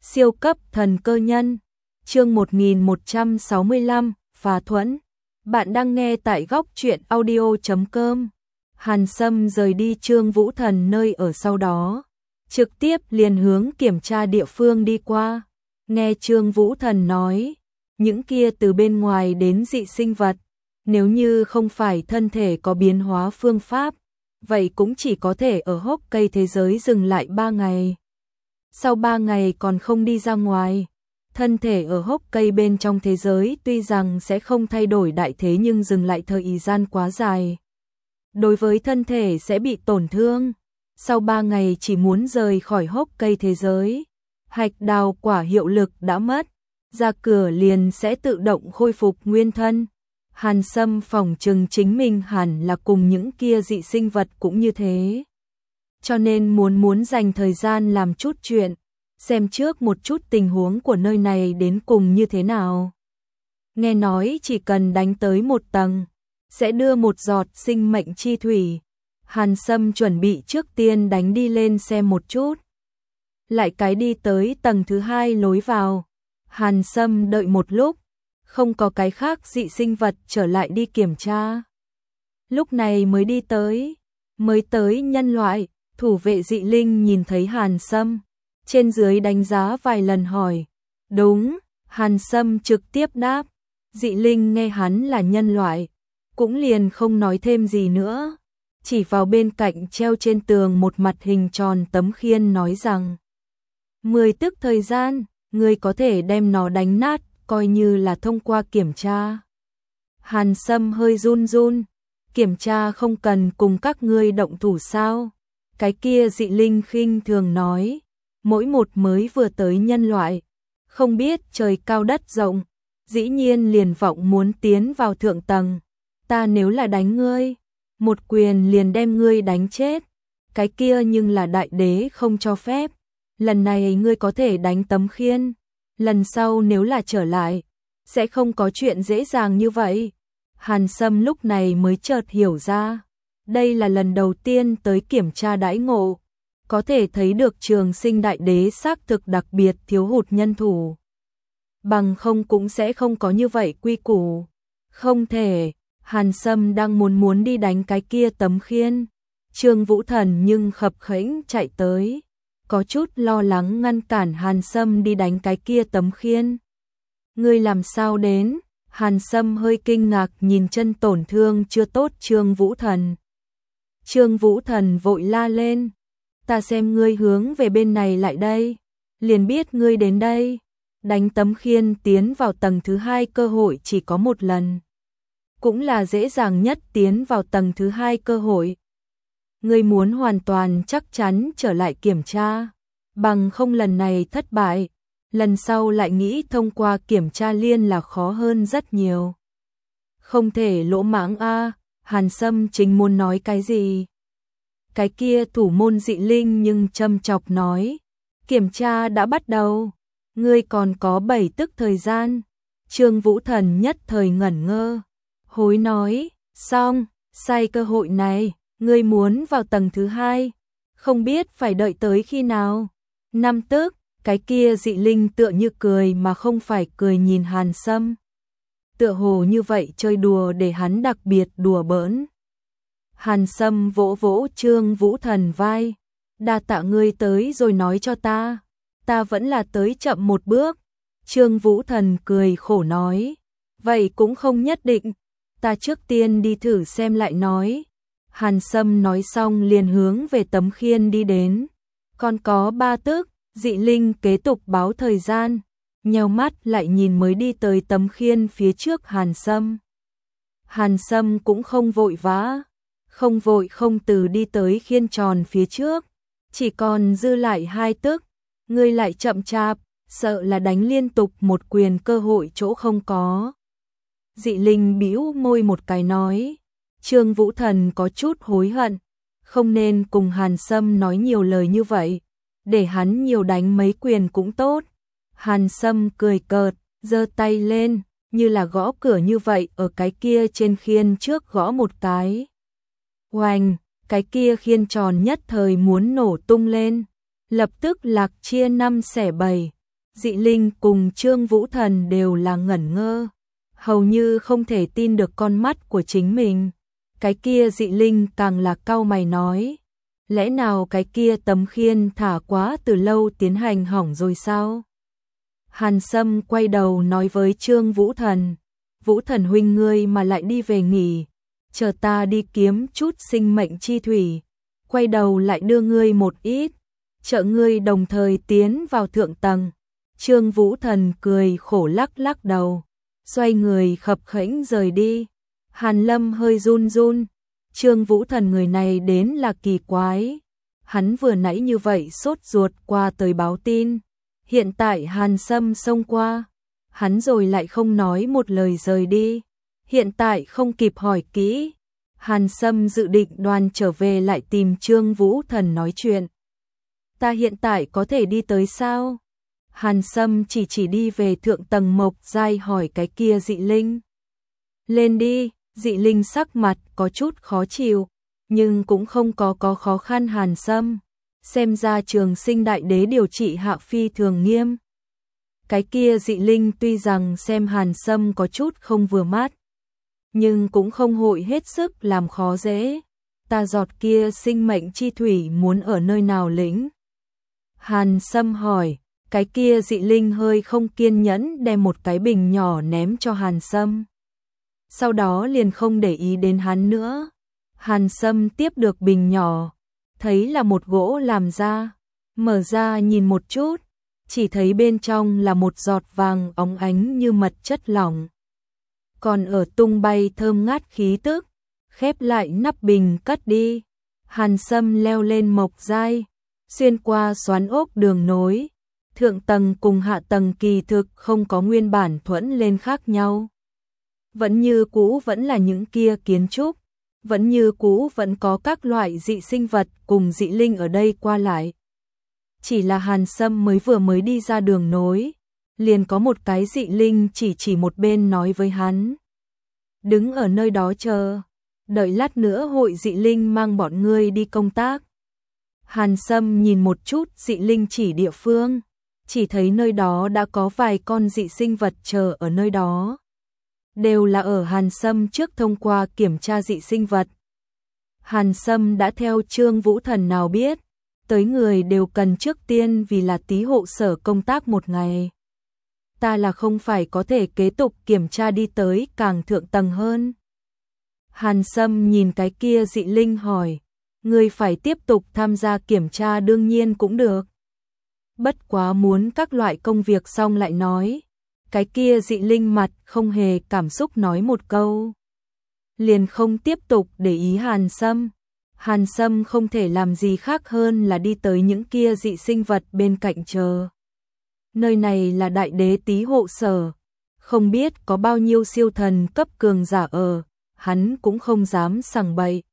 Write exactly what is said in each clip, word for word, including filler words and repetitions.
Siêu cấp thần cơ nhân. Chương một nghìn một trăm sáu mươi lăm, phá thuẫn. Bạn đang nghe tại góc truyện audio chấm com. Hàn Sâm rời đi Trương Vũ Thần nơi ở sau đó, trực tiếp liền hướng kiểm tra địa phương đi qua. Nghe Trương Vũ Thần nói, những kia từ bên ngoài đến dị sinh vật, nếu như không phải thân thể có biến hóa phương pháp, vậy cũng chỉ có thể ở hốc cây thế giới dừng lại ba ngày. Sau ba ngày còn không đi ra ngoài, thân thể ở hốc cây bên trong thế giới tuy rằng sẽ không thay đổi đại thế nhưng dừng lại thời gian quá dài, đối với thân thể sẽ bị tổn thương. Sau ba ngày chỉ muốn rời khỏi hốc cây thế giới, hạch đào quả hiệu lực đã mất, ra cửa liền sẽ tự động khôi phục nguyên thân. Hàn Sâm phỏng chừng chính mình hẳn là cùng những kia dị sinh vật cũng như thế, cho nên muốn muốn dành thời gian làm chút chuyện, xem trước một chút tình huống của nơi này đến cùng như thế nào. Nghe nói chỉ cần đánh tới một tầng, sẽ đưa một giọt sinh mệnh chi thủy. Hàn Sâm chuẩn bị trước tiên đánh đi lên xem một chút. Lại cái đi tới tầng thứ hai lối vào. Hàn Sâm đợi một lúc, không có cái khác dị sinh vật trở lại đi kiểm tra. Lúc này mới đi tới, mới tới nhân loại, thủ vệ dị linh nhìn thấy Hàn Sâm, trên dưới đánh giá vài lần hỏi. Đúng, Hàn Sâm trực tiếp đáp. Dị linh nghe hắn là nhân loại, cũng liền không nói thêm gì nữa, chỉ vào bên cạnh treo trên tường một mặt hình tròn tấm khiên nói rằng: Mười tức thời gian, ngươi có thể đem nó đánh nát, coi như là thông qua kiểm tra. Hàn Sâm hơi run run, kiểm tra không cần cùng các ngươi động thủ sao? Cái kia dị linh khinh thường nói, mỗi một mới vừa tới nhân loại, không biết trời cao đất rộng, dĩ nhiên liền vọng muốn tiến vào thượng tầng. Ta nếu là đánh ngươi, một quyền liền đem ngươi đánh chết. Cái kia nhưng là đại đế không cho phép. Lần này ngươi có thể đánh tấm khiên, lần sau nếu là trở lại, sẽ không có chuyện dễ dàng như vậy. Hàn Sâm lúc này mới chợt hiểu ra, đây là lần đầu tiên tới kiểm tra đãi ngộ, có thể thấy được Trường Sinh đại đế xác thực đặc biệt thiếu hụt nhân thủ. Bằng không cũng sẽ không có như vậy quy củ. Không thể. Hàn Sâm đang muốn muốn đi đánh cái kia tấm khiên, Trương Vũ Thần nhưng khập khiễng chạy tới, có chút lo lắng ngăn cản Hàn Sâm đi đánh cái kia tấm khiên. Ngươi làm sao đến? Hàn Sâm hơi kinh ngạc nhìn chân tổn thương chưa tốt Trương Vũ Thần. Trương Vũ Thần vội la lên, ta xem ngươi hướng về bên này lại đây, liền biết ngươi đến đây. Đánh tấm khiên tiến vào tầng thứ hai cơ hội chỉ có một lần, cũng là dễ dàng nhất tiến vào tầng thứ hai cơ hội. Ngươi muốn hoàn toàn chắc chắn trở lại kiểm tra, bằng không lần này thất bại, lần sau lại nghĩ thông qua kiểm tra liên là khó hơn rất nhiều. Không thể lỗ mãng a. Hàn Sâm chính muốn nói cái gì, cái kia thủ môn dị linh nhưng châm chọc nói, kiểm tra đã bắt đầu, ngươi còn có bảy tức thời gian. Trương Vũ Thần nhất thời ngẩn ngơ, hối nói, xong, sai cơ hội này, ngươi muốn vào tầng thứ hai, không biết phải đợi tới khi nào. Năm tức. Cái kia dị linh tựa như cười mà không phải cười nhìn Hàn Sâm, tựa hồ như vậy chơi đùa để hắn đặc biệt đùa bỡn. Hàn Sâm vỗ vỗ Trương Vũ Thần vai, đa tạ ngươi tới rồi nói cho ta, ta vẫn là tới chậm một bước. Trương Vũ Thần cười khổ nói, vậy cũng không nhất định, ta trước tiên đi thử xem lại nói. Hàn Sâm nói xong liền hướng về tấm khiên đi đến, còn có ba tức. Dị linh kế tục báo thời gian, nheo mắt lại nhìn mới đi tới tấm khiên phía trước Hàn Sâm. Hàn Sâm cũng không vội vã, không vội không từ đi tới khiên tròn phía trước, chỉ còn dư lại hai tức, ngươi lại chậm chạp, sợ là đánh liên tục một quyền cơ hội chỗ không có. Dị linh bĩu môi một cái nói, Trương Vũ Thần có chút hối hận, không nên cùng Hàn Sâm nói nhiều lời như vậy, để hắn nhiều đánh mấy quyền cũng tốt. Hàn Sâm cười cợt, giơ tay lên, như là gõ cửa như vậy ở cái kia trên khiên trước gõ một cái. Oanh, cái kia khiên tròn nhất thời muốn nổ tung lên, lập tức lạc chia năm xẻ bảy, Dị Linh cùng Trương Vũ Thần đều là ngẩn ngơ, hầu như không thể tin được con mắt của chính mình. Cái kia Dị Linh càng là cau mày nói, lẽ nào cái kia tấm khiên thả quá từ lâu tiến hành hỏng rồi sao? Hàn Sâm quay đầu nói với Trương Vũ Thần, Vũ Thần huynh ngươi mà lại đi về nghỉ, chờ ta đi kiếm chút sinh mệnh chi thủy, quay đầu lại đưa ngươi một ít, trợ ngươi đồng thời tiến vào thượng tầng. Trương Vũ Thần cười khổ lắc lắc đầu, xoay người khập khẽnh rời đi. Hàn Lâm hơi run run, Trương Vũ Thần người này đến là kỳ quái. Hắn vừa nãy như vậy sốt ruột qua tới báo tin, hiện tại Hàn Sâm xông qua, hắn rồi lại không nói một lời rời đi. Hiện tại không kịp hỏi kỹ, Hàn Sâm dự định đoàn trở về lại tìm Trương Vũ Thần nói chuyện. Ta hiện tại có thể đi tới sao? Hàn Sâm chỉ chỉ đi về thượng tầng Mộc Giai hỏi cái kia Dị Linh. Lên đi, Dị Linh sắc mặt có chút khó chịu, nhưng cũng không có có khó khăn. Hàn Sâm, xem ra Trường Sinh Đại Đế điều trị hạ phi thường nghiêm. Cái kia Dị Linh tuy rằng xem Hàn Sâm có chút không vừa mắt, nhưng cũng không hội hết sức làm khó dễ. Ta giọt kia sinh mệnh chi thủy muốn ở nơi nào lĩnh? Hàn Sâm hỏi. Cái kia Dị Linh hơi không kiên nhẫn đem một cái bình nhỏ ném cho Hàn Sâm. Sau đó liền không để ý đến hắn nữa. Hàn Sâm tiếp được bình nhỏ, thấy là một gỗ làm ra, mở ra nhìn một chút, chỉ thấy bên trong là một giọt vàng óng ánh như mật chất lỏng. Còn ở tung bay thơm ngát khí tức, khép lại nắp bình cất đi. Hàn Sâm leo lên Mộc Giai, xuyên qua xoắn ốc đường nối. Thượng tầng cùng hạ tầng kỳ thực không có nguyên bản thuẫn lên khác nhau. Vẫn như cũ vẫn là những kia kiến trúc, vẫn như cũ vẫn có các loại dị sinh vật cùng dị linh ở đây qua lại. Chỉ là Hàn Sâm mới vừa mới đi ra đường nối, liền có một cái dị linh chỉ chỉ một bên nói với hắn. Đứng ở nơi đó chờ, đợi lát nữa hội dị linh mang bọn ngươi đi công tác. Hàn Sâm nhìn một chút dị linh chỉ địa phương, chỉ thấy nơi đó đã có vài con dị sinh vật chờ ở nơi đó. Đều là ở Hàn Sâm trước thông qua kiểm tra dị sinh vật. Hàn Sâm đã theo Trương Vũ Thần nào biết, tới người đều cần trước tiên vì là tí hộ sở công tác một ngày. Ta là không phải có thể kế tục kiểm tra đi tới càng thượng tầng hơn. Hàn Sâm nhìn cái kia dị linh hỏi, người phải tiếp tục tham gia kiểm tra đương nhiên cũng được. Bất quá muốn các loại công việc xong lại nói. Cái kia dị linh mặt không hề cảm xúc nói một câu, liền không tiếp tục để ý Hàn Sâm. Hàn Sâm không thể làm gì khác hơn là đi tới những kia dị sinh vật bên cạnh chờ. Nơi này là Đại Đế Tí hộ sở, không biết có bao nhiêu siêu thần cấp cường giả ở, hắn cũng không dám sằng bậy.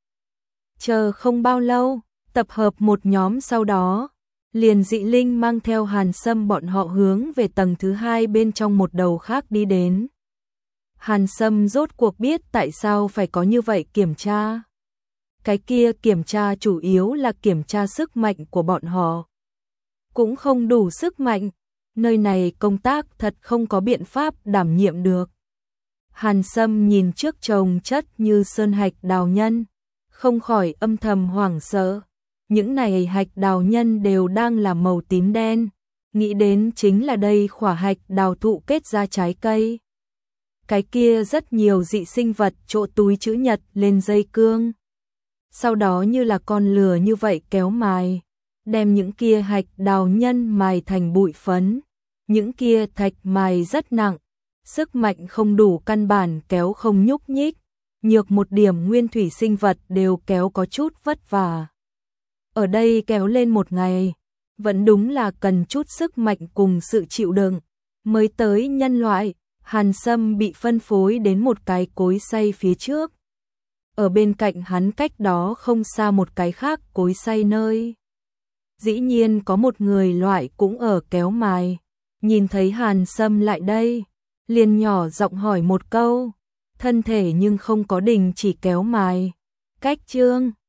Chờ không bao lâu, tập hợp một nhóm sau đó, liền dị linh mang theo Hàn Sâm bọn họ hướng về tầng thứ hai bên trong một đầu khác đi đến. Hàn Sâm rốt cuộc biết tại sao phải có như vậy kiểm tra. Cái kia kiểm tra chủ yếu là kiểm tra sức mạnh của bọn họ. Cũng không đủ sức mạnh, nơi này công tác thật không có biện pháp đảm nhiệm được. Hàn Sâm nhìn trước chồng chất như sơn hạch đào nhân, không khỏi âm thầm hoảng sợ. Những này hạch đào nhân đều đang là màu tím đen, nghĩ đến chính là đây khỏa hạch đào thụ kết ra trái cây. Cái kia rất nhiều dị sinh vật trộn túi chữ nhật lên dây cương. Sau đó như là con lừa như vậy kéo mài, đem những kia hạch đào nhân mài thành bụi phấn. Những kia thạch mài rất nặng, sức mạnh không đủ căn bản kéo không nhúc nhích, nhược một điểm nguyên thủy sinh vật đều kéo có chút vất vả. Ở đây kéo lên một ngày, vẫn đúng là cần chút sức mạnh cùng sự chịu đựng. Mới tới nhân loại, Hàn Sâm bị phân phối đến một cái cối xay phía trước. Ở bên cạnh hắn cách đó không xa một cái khác cối xay nơi. Dĩ nhiên có một người loại cũng ở kéo mài. Nhìn thấy Hàn Sâm lại đây, liền nhỏ giọng hỏi một câu, thân thể nhưng không có đình chỉ kéo mài. Cách Trương